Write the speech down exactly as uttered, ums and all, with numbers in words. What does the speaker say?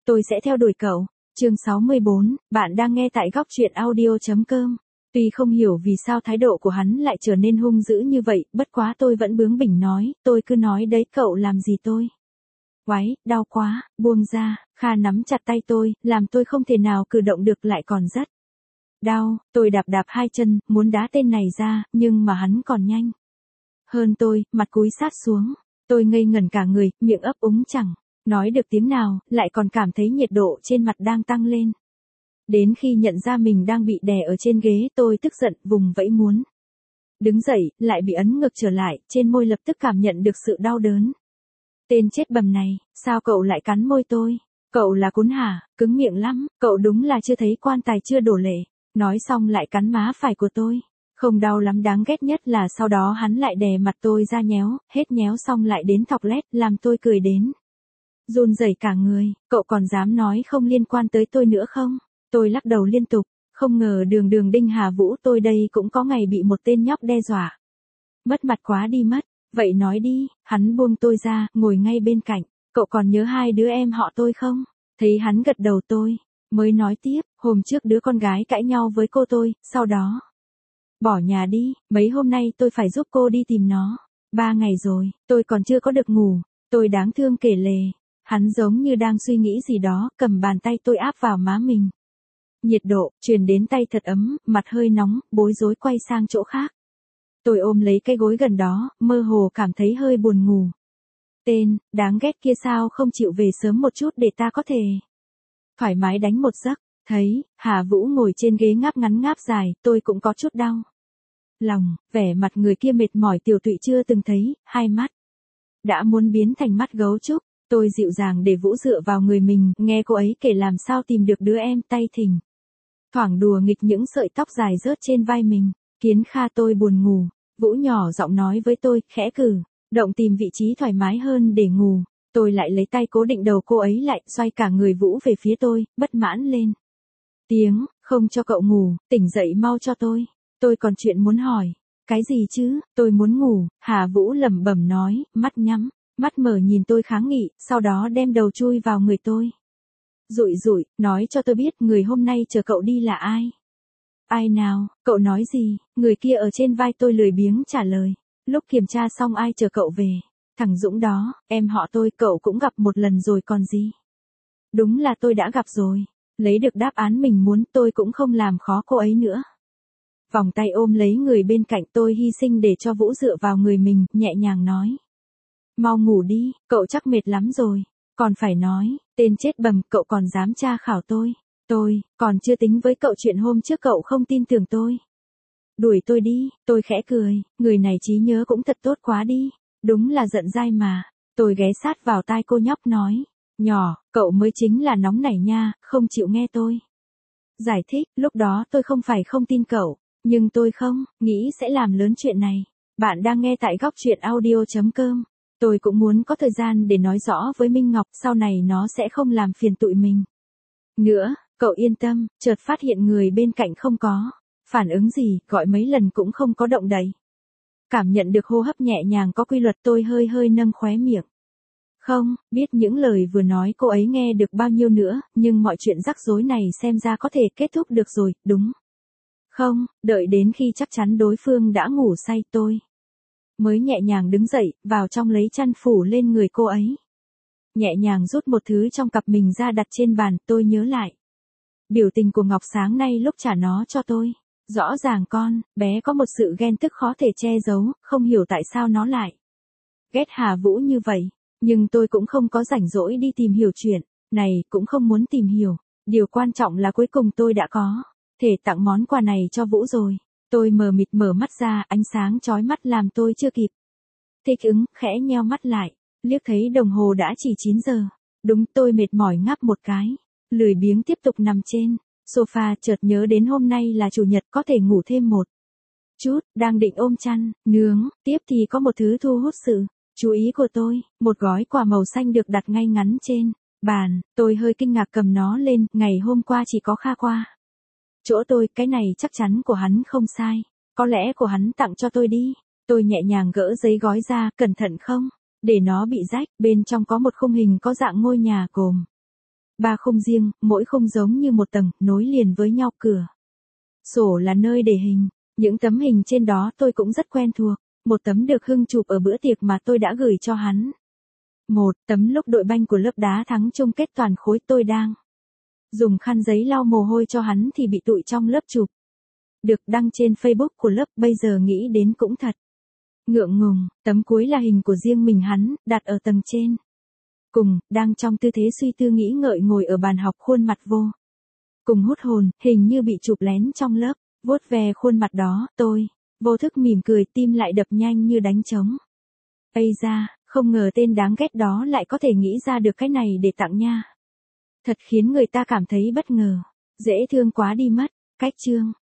tôi sẽ theo đuổi cậu. Chương sáu mươi bốn, bạn đang nghe tại góc truyện audio.com. Tuy không hiểu vì sao thái độ của hắn lại trở nên hung dữ như vậy, bất quá tôi vẫn bướng bỉnh nói, tôi cứ nói đấy cậu làm gì tôi. Oái, đau quá, buông ra, Kha nắm chặt tay tôi, làm tôi không thể nào cử động được lại còn rất đau, tôi đạp đạp hai chân, muốn đá tên này ra, nhưng mà hắn còn nhanh hơn tôi, mặt cúi sát xuống, tôi ngây ngẩn cả người, miệng ấp úng chẳng nói được tiếng nào, lại còn cảm thấy nhiệt độ trên mặt đang tăng lên. Đến khi nhận ra mình đang bị đè ở trên ghế, tôi tức giận, vùng vẫy muốn đứng dậy, lại bị ấn ngược trở lại, trên môi lập tức cảm nhận được sự đau đớn. Tên chết bầm này, sao cậu lại cắn môi tôi? Cậu là cún hả, cứng miệng lắm, cậu đúng là chưa thấy quan tài chưa đổ lệ. Nói xong lại cắn má phải của tôi. Không đau lắm, đáng ghét nhất là sau đó hắn lại đè mặt tôi ra nhéo, hết nhéo xong lại đến thọc lét, làm tôi cười đến run rẩy cả người. Cậu còn dám nói không liên quan tới tôi nữa không? Tôi lắc đầu liên tục, không ngờ đường đường Đinh Hà Vũ tôi đây cũng có ngày bị một tên nhóc đe dọa. Mất mặt quá đi mất. Vậy nói đi, hắn buông tôi ra, ngồi ngay bên cạnh. Cậu còn nhớ hai đứa em họ tôi không? Thấy hắn gật đầu tôi mới nói tiếp, hôm trước đứa con gái cãi nhau với cô tôi, sau đó bỏ nhà đi, mấy hôm nay tôi phải giúp cô đi tìm nó. Ba ngày rồi, tôi còn chưa có được ngủ. Tôi đáng thương kể lể. Hắn giống như đang suy nghĩ gì đó, cầm bàn tay tôi áp vào má mình. Nhiệt độ truyền đến tay thật ấm, mặt hơi nóng, bối rối quay sang chỗ khác. Tôi ôm lấy cái gối gần đó, mơ hồ cảm thấy hơi buồn ngủ. Tên, đáng ghét kia sao không chịu về sớm một chút để ta có thể thoải mái đánh một giấc. Thấy, Hà Vũ ngồi trên ghế ngáp ngắn ngáp dài, tôi cũng có chút đau lòng, vẻ mặt người kia mệt mỏi tiểu tụy chưa từng thấy, hai mắt đã muốn biến thành mắt gấu trúc. Tôi dịu dàng để Vũ dựa vào người mình, nghe cô ấy kể làm sao tìm được đứa em, tay thỉnh thoảng đùa nghịch những sợi tóc dài rớt trên vai mình. Kiến Kha tôi buồn ngủ. Vũ nhỏ giọng nói với tôi, khẽ cử động tìm vị trí thoải mái hơn để ngủ. Tôi lại lấy tay cố định đầu cô ấy lại, xoay cả người Vũ về phía tôi, bất mãn lên tiếng, không cho cậu ngủ, tỉnh dậy mau cho tôi. Tôi còn chuyện muốn hỏi. Cái gì chứ? Tôi muốn ngủ. Hà Vũ lẩm bẩm nói, mắt nhắm, mắt mở nhìn tôi kháng nghị, sau đó đem đầu chui vào người tôi. Rụi rụi, nói cho tôi biết người hôm nay chờ cậu đi là ai. Ai nào, cậu nói gì? Người kia ở trên vai tôi lười biếng trả lời. Lúc kiểm tra xong ai chờ cậu về? Thằng Dũng đó, em họ tôi, cậu cũng gặp một lần rồi còn gì. Đúng là tôi đã gặp rồi. Lấy được đáp án mình muốn, tôi cũng không làm khó cô ấy nữa. Vòng tay ôm lấy người bên cạnh tôi, hy sinh để cho Vũ dựa vào người mình, nhẹ nhàng nói. Mau ngủ đi, cậu chắc mệt lắm rồi. Còn phải nói, tên chết bầm, cậu còn dám tra khảo tôi. Tôi, còn chưa tính với cậu chuyện hôm trước cậu không tin tưởng tôi. Đuổi tôi đi, tôi khẽ cười, người này trí nhớ cũng thật tốt quá đi. Đúng là giận dai mà. Tôi ghé sát vào tai cô nhóc nói. Nhỏ, cậu mới chính là nóng nảy nha, không chịu nghe tôi giải thích, lúc đó tôi không phải không tin cậu, nhưng tôi không nghĩ sẽ làm lớn chuyện này. Bạn đang nghe tại góc truyện audio.com. Tôi cũng muốn có thời gian để nói rõ với Minh Ngọc, sau này nó sẽ không làm phiền tụi mình nữa. Cậu yên tâm. Chợt phát hiện người bên cạnh không có phản ứng gì, gọi mấy lần cũng không có động đậy. Cảm nhận được hô hấp nhẹ nhàng có quy luật, tôi hơi hơi nâng khóe miệng. Không biết những lời vừa nói cô ấy nghe được bao nhiêu nữa, nhưng mọi chuyện rắc rối này xem ra có thể kết thúc được rồi, đúng không? Đợi đến khi chắc chắn đối phương đã ngủ say, tôi mới nhẹ nhàng đứng dậy, vào trong lấy chăn phủ lên người cô ấy. Nhẹ nhàng rút một thứ trong cặp mình ra đặt trên bàn, tôi nhớ lại biểu tình của Ngọc sáng nay lúc trả nó cho tôi. Rõ ràng con bé có một sự ghen tức khó thể che giấu, không hiểu tại sao nó lại ghét Hà Vũ như vậy. Nhưng tôi cũng không có rảnh rỗi đi tìm hiểu chuyện này, cũng không muốn tìm hiểu. Điều quan trọng là cuối cùng tôi đã có thể tặng món quà này cho Vũ rồi. Tôi mờ mịt mở mắt ra, ánh sáng chói mắt làm tôi chưa kịp thích ứng, khẽ nheo mắt lại, liếc thấy đồng hồ đã chỉ chín giờ. Đúng, tôi mệt mỏi ngáp một cái, lười biếng tiếp tục nằm trên sofa, chợt nhớ đến hôm nay là chủ nhật, có thể ngủ thêm một chút, đang định ôm chăn nướng tiếp thì có một thứ thu hút sự chú ý của tôi, một gói quà màu xanh được đặt ngay ngắn trên bàn. Tôi hơi kinh ngạc cầm nó lên, ngày hôm qua chỉ có Kha qua chỗ tôi, cái này chắc chắn của hắn không sai, có lẽ của hắn tặng cho tôi đi. Tôi nhẹ nhàng gỡ giấy gói ra, cẩn thận không để nó bị rách, bên trong có một khung hình có dạng ngôi nhà gồm Ba khung riêng, mỗi khung giống như một tầng, nối liền với nhau. Cửa sổ là nơi để hình. Những tấm hình trên đó tôi cũng rất quen thuộc. Một tấm được Hưng chụp ở bữa tiệc mà tôi đã gửi cho hắn. Một tấm lúc đội banh của lớp đá thắng chung kết toàn khối, tôi đang dùng khăn giấy lau mồ hôi cho hắn thì bị tụi trong lớp chụp. Được đăng trên Facebook của lớp, bây giờ nghĩ đến cũng thật ngượng ngùng. Tấm cuối là hình của riêng mình hắn, đặt ở tầng trên cùng, đang trong tư thế suy tư nghĩ ngợi ngồi ở bàn học, khuôn mặt vô cùng hút hồn, hình như bị chụp lén trong lớp. Vuốt về khuôn mặt đó, tôi vô thức mỉm cười, tim lại đập nhanh như đánh trống. Ây da, không ngờ tên đáng ghét đó lại có thể nghĩ ra được cái này để tặng nha. Thật khiến người ta cảm thấy bất ngờ. Dễ thương quá đi mất. Cách chương